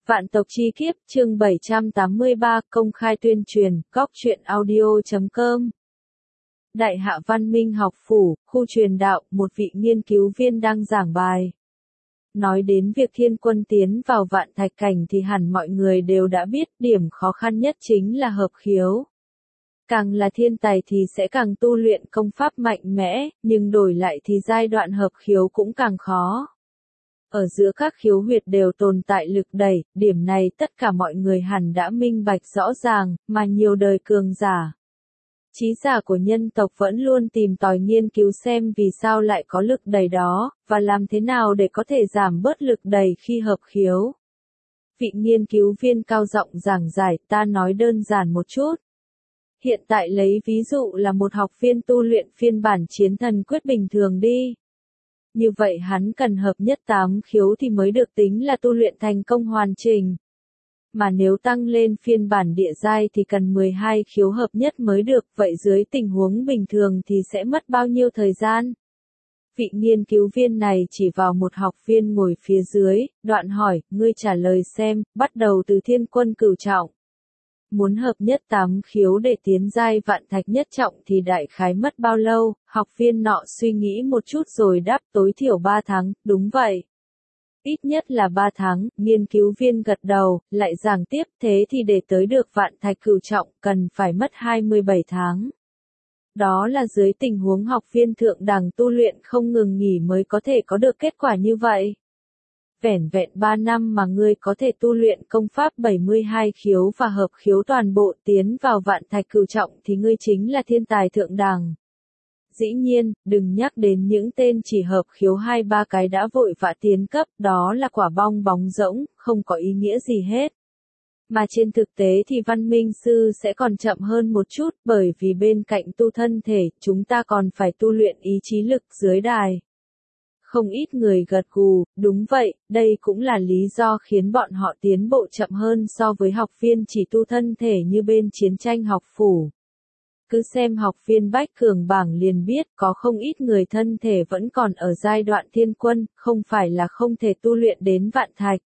Vạn tộc chi kiếp, chương 783, công khai tuyên truyền, góc truyện audio.com. Đại hạ văn minh học phủ, khu truyền đạo, một vị nghiên cứu viên đang giảng bài. Nói đến việc thiên quân tiến vào vạn thạch cảnh thì hẳn mọi người đều đã biết, điểm khó khăn nhất chính là hợp khiếu. Càng là thiên tài thì sẽ càng tu luyện công pháp mạnh mẽ, nhưng đổi lại thì giai đoạn hợp khiếu cũng càng khó. Ở giữa các khiếu huyệt đều tồn tại lực đẩy, điểm này tất cả mọi người hẳn đã minh bạch rõ ràng, mà nhiều đời cường giả. Trí giả của nhân tộc vẫn luôn tìm tòi nghiên cứu xem vì sao lại có lực đẩy đó, và làm thế nào để có thể giảm bớt lực đẩy khi hợp khiếu. Vị nghiên cứu viên cao giọng giảng giải, ta nói đơn giản một chút. Hiện tại lấy ví dụ là một học viên tu luyện phiên bản chiến thần quyết bình thường đi. Như vậy hắn cần hợp nhất 8 khiếu thì mới được tính là tu luyện thành công hoàn chỉnh. Mà nếu tăng lên phiên bản địa giai thì cần 12 khiếu hợp nhất mới được, vậy dưới tình huống bình thường thì sẽ mất bao nhiêu thời gian? Vị nghiên cứu viên này chỉ vào một học viên ngồi phía dưới, đoạn hỏi, ngươi trả lời xem, bắt đầu từ thiên quân cửu trọng. Muốn hợp nhất 8 khiếu để tiến giai vạn thạch nhất trọng thì đại khái mất bao lâu? Học viên nọ suy nghĩ một chút rồi đáp tối thiểu 3 tháng, đúng vậy. Ít nhất là 3 tháng, nghiên cứu viên gật đầu, lại giảng tiếp, thế thì để tới được vạn thạch cửu trọng cần phải mất 27 tháng. Đó là dưới tình huống học viên thượng đẳng tu luyện không ngừng nghỉ mới có thể có được kết quả như vậy. Vẻn vẹn 3 năm mà ngươi có thể tu luyện công pháp 72 khiếu và hợp khiếu toàn bộ tiến vào vạn thạch cửu trọng thì ngươi chính là thiên tài thượng đẳng. Dĩ nhiên, đừng nhắc đến những tên chỉ hợp khiếu 2-3 cái đã vội vã tiến cấp, đó là quả bong bóng rỗng, không có ý nghĩa gì hết. Mà trên thực tế thì văn minh sư sẽ còn chậm hơn một chút, bởi vì bên cạnh tu thân thể, chúng ta còn phải tu luyện ý chí lực dưới đài. Không ít người gật gù, đúng vậy, đây cũng là lý do khiến bọn họ tiến bộ chậm hơn so với học viên chỉ tu thân thể như bên chiến tranh học phủ. Cứ xem học viên Bách Cường bảng liền biết có không ít người thân thể vẫn còn ở giai đoạn thiên quân, không phải là không thể tu luyện đến vạn thạch,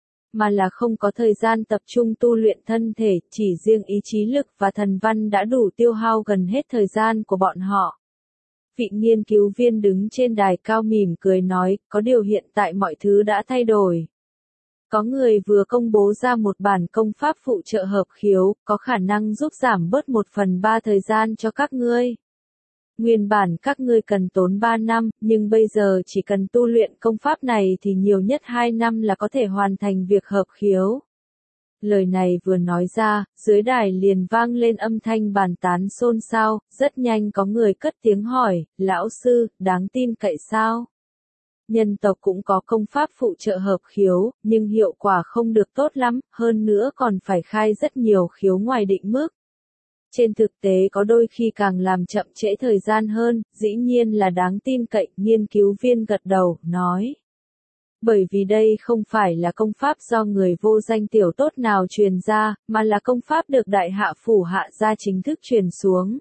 mà là không có thời gian tập trung tu luyện thân thể, chỉ riêng ý chí lực và thần văn đã đủ tiêu hao gần hết thời gian của bọn họ. Vị nghiên cứu viên đứng trên đài cao mỉm cười nói, có điều hiện tại mọi thứ đã thay đổi. Có người vừa công bố ra một bản công pháp phụ trợ hợp khiếu, có khả năng giúp giảm bớt 1/3 thời gian cho các ngươi. Nguyên bản các ngươi cần tốn 3 năm, nhưng bây giờ chỉ cần tu luyện công pháp này thì nhiều nhất 2 năm là có thể hoàn thành việc hợp khiếu. Lời này vừa nói ra, dưới đài liền vang lên âm thanh bàn tán xôn xao, rất nhanh có người cất tiếng hỏi, lão sư, đáng tin cậy sao? Nhân tộc cũng có công pháp phụ trợ hợp khiếu, nhưng hiệu quả không được tốt lắm, hơn nữa còn phải khai rất nhiều khiếu ngoài định mức. Trên thực tế có đôi khi càng làm chậm trễ thời gian hơn, dĩ nhiên là đáng tin cậy, nghiên cứu viên gật đầu, nói. Bởi vì đây không phải là công pháp do người vô danh tiểu tốt nào truyền ra, mà là công pháp được đại hạ phủ hạ gia chính thức truyền xuống.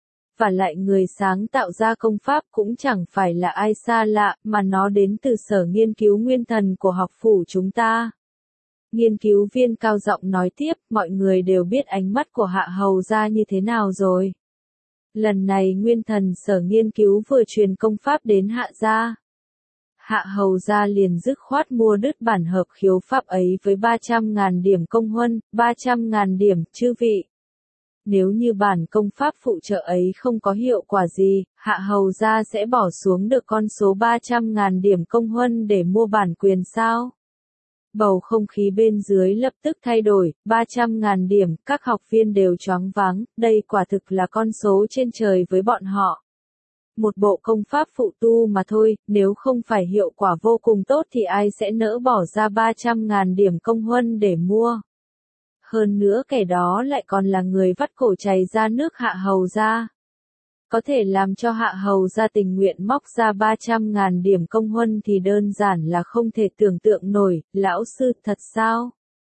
Và lại người sáng tạo ra công pháp cũng chẳng phải là ai xa lạ, mà nó đến từ sở nghiên cứu nguyên thần của học phủ chúng ta. Nghiên cứu viên cao giọng nói tiếp, mọi người đều biết ánh mắt của hạ hầu gia như thế nào rồi. Lần này nguyên thần sở nghiên cứu vừa truyền công pháp đến hạ gia. Hạ hầu gia liền dứt khoát mua đứt bản hợp khiếu pháp ấy với 300.000 điểm công huân, 300.000 điểm, chư vị. Nếu như bản công pháp phụ trợ ấy không có hiệu quả gì, hạ hầu gia sẽ bỏ xuống được con số 300.000 điểm công huân để mua bản quyền sao? Bầu không khí bên dưới lập tức thay đổi, 300.000 điểm, các học viên đều choáng váng, đây quả thực là con số trên trời với bọn họ. Một bộ công pháp phụ tu mà thôi, nếu không phải hiệu quả vô cùng tốt thì ai sẽ nỡ bỏ ra 300.000 điểm công huân để mua. Hơn nữa kẻ đó lại còn là người vắt cổ chảy ra nước hạ hầu gia. Có thể làm cho hạ hầu gia tình nguyện móc ra 300.000 điểm công huân thì đơn giản là không thể tưởng tượng nổi, lão sư, thật sao?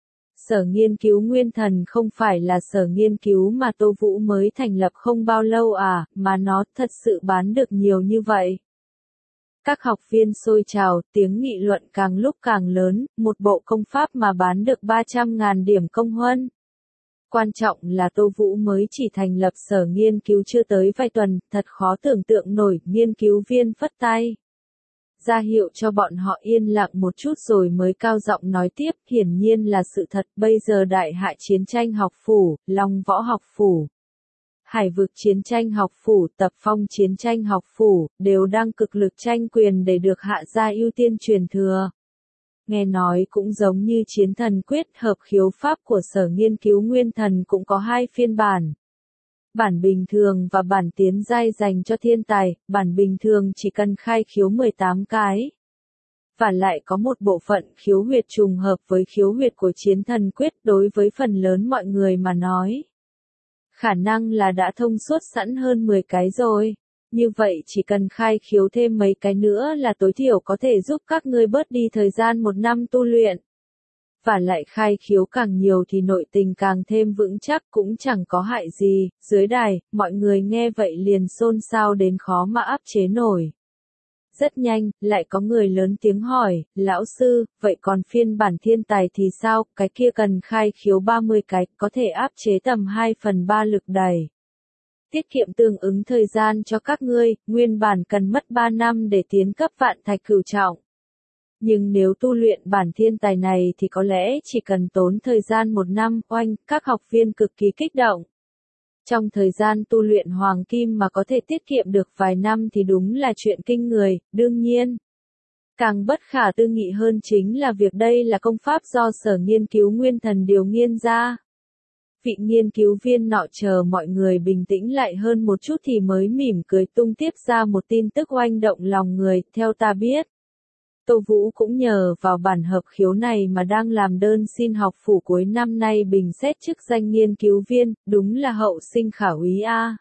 Sở nghiên cứu nguyên thần không phải là sở nghiên cứu mà Tô Vũ mới thành lập không bao lâu à, mà nó thật sự bán được nhiều như vậy. Các học viên sôi trào, tiếng nghị luận càng lúc càng lớn, một bộ công pháp mà bán được 300.000 điểm công huân. Quan trọng là Tô Vũ mới chỉ thành lập sở nghiên cứu chưa tới vài tuần, thật khó tưởng tượng nổi, nghiên cứu viên phất tay. Ra hiệu cho bọn họ yên lặng một chút rồi mới cao giọng nói tiếp, hiển nhiên là sự thật, bây giờ Đại Hạ chiến tranh học phủ, Long Võ học phủ, Hải vực chiến tranh học phủ, Tập Phong chiến tranh học phủ, đều đang cực lực tranh quyền để được Hạ gia ưu tiên truyền thừa. Nghe nói cũng giống như chiến thần quyết, hợp khiếu pháp của sở nghiên cứu Nguyên Thần cũng có hai phiên bản. Bản bình thường và bản tiến giai dành cho thiên tài, bản bình thường chỉ cần khai khiếu 18 cái. Và lại có một bộ phận khiếu huyệt trùng hợp với khiếu huyệt của chiến thần quyết, đối với phần lớn mọi người mà nói. Khả năng là đã thông suốt sẵn hơn 10 cái rồi. Như vậy chỉ cần khai khiếu thêm mấy cái nữa là tối thiểu có thể giúp các ngươi bớt đi thời gian 1 năm tu luyện. Và lại khai khiếu càng nhiều thì nội tình càng thêm vững chắc, cũng chẳng có hại gì. Dưới đài, mọi người nghe vậy liền xôn xao đến khó mà áp chế nổi. Rất nhanh, lại có người lớn tiếng hỏi, lão sư, vậy còn phiên bản thiên tài thì sao, cái kia cần khai khiếu 30 cái, có thể áp chế tầm 2/3 lực đẩy. Tiết kiệm tương ứng thời gian cho các ngươi, nguyên bản cần mất 3 năm để tiến cấp vạn thạch cửu trọng. Nhưng nếu tu luyện bản thiên tài này thì có lẽ chỉ cần tốn thời gian 1 năm, oanh, các học viên cực kỳ kích động. Trong thời gian tu luyện hoàng kim mà có thể tiết kiệm được vài năm thì đúng là chuyện kinh người, đương nhiên. Càng bất khả tư nghị hơn chính là việc đây là công pháp do sở nghiên cứu Nguyên Thần điều nghiên ra. Vị nghiên cứu viên nọ chờ mọi người bình tĩnh lại hơn một chút thì mới mỉm cười tung tiếp ra một tin tức oanh động lòng người, theo ta biết. Tô Vũ cũng nhờ vào bản hợp khiếu này mà đang làm đơn xin học phủ cuối năm nay bình xét chức danh nghiên cứu viên, đúng là hậu sinh khả úy a.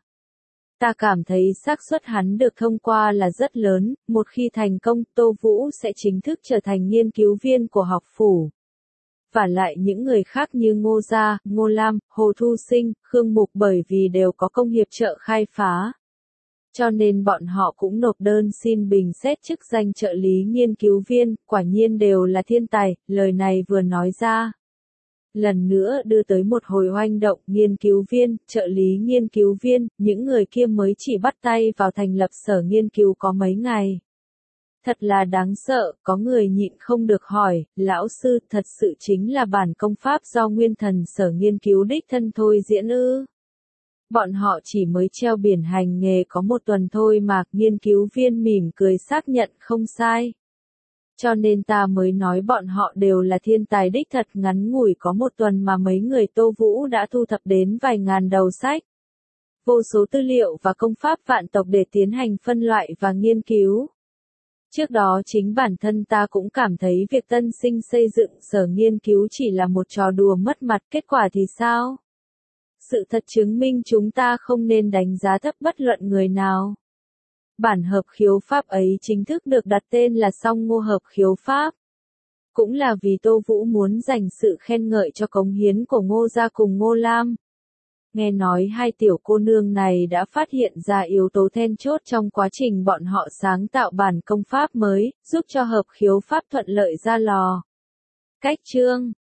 Ta cảm thấy xác suất hắn được thông qua là rất lớn, một khi thành công Tô Vũ sẽ chính thức trở thành nghiên cứu viên của học phủ. Và lại những người khác như Ngô Gia, Ngô Lam, Hồ Thu Sinh, Khương Mục bởi vì đều có công hiệp trợ khai phá. Cho nên bọn họ cũng nộp đơn xin bình xét chức danh trợ lý nghiên cứu viên, quả nhiên đều là thiên tài, lời này vừa nói ra. Lần nữa đưa tới một hồi hoành động, nghiên cứu viên, trợ lý nghiên cứu viên, những người kia mới chỉ bắt tay vào thành lập sở nghiên cứu có mấy ngày. Thật là đáng sợ, có người nhịn không được hỏi, lão sư, thật sự chính là bản công pháp do Nguyên Thần sở nghiên cứu đích thân thôi diễn ư? Bọn họ chỉ mới treo biển hành nghề có 1 tuần thôi mà, nghiên cứu viên mỉm cười xác nhận không sai. Cho nên ta mới nói bọn họ đều là thiên tài đích thật, ngắn ngủi có 1 tuần mà mấy người Tô Vũ đã thu thập đến vài ngàn đầu sách. Vô số tư liệu và công pháp vạn tộc để tiến hành phân loại và nghiên cứu. Trước đó chính bản thân ta cũng cảm thấy việc tân sinh xây dựng sở nghiên cứu chỉ là một trò đùa mất mặt, kết quả thì sao? Sự thật chứng minh chúng ta không nên đánh giá thấp bất luận người nào. Bản hợp khiếu pháp ấy chính thức được đặt tên là Song Ngô hợp khiếu pháp. Cũng là vì Tô Vũ muốn dành sự khen ngợi cho cống hiến của Ngô Gia cùng Ngô Lam. Nghe nói hai tiểu cô nương này đã phát hiện ra yếu tố then chốt trong quá trình bọn họ sáng tạo bản công pháp mới, giúp cho hợp khiếu pháp thuận lợi ra lò. Cách chương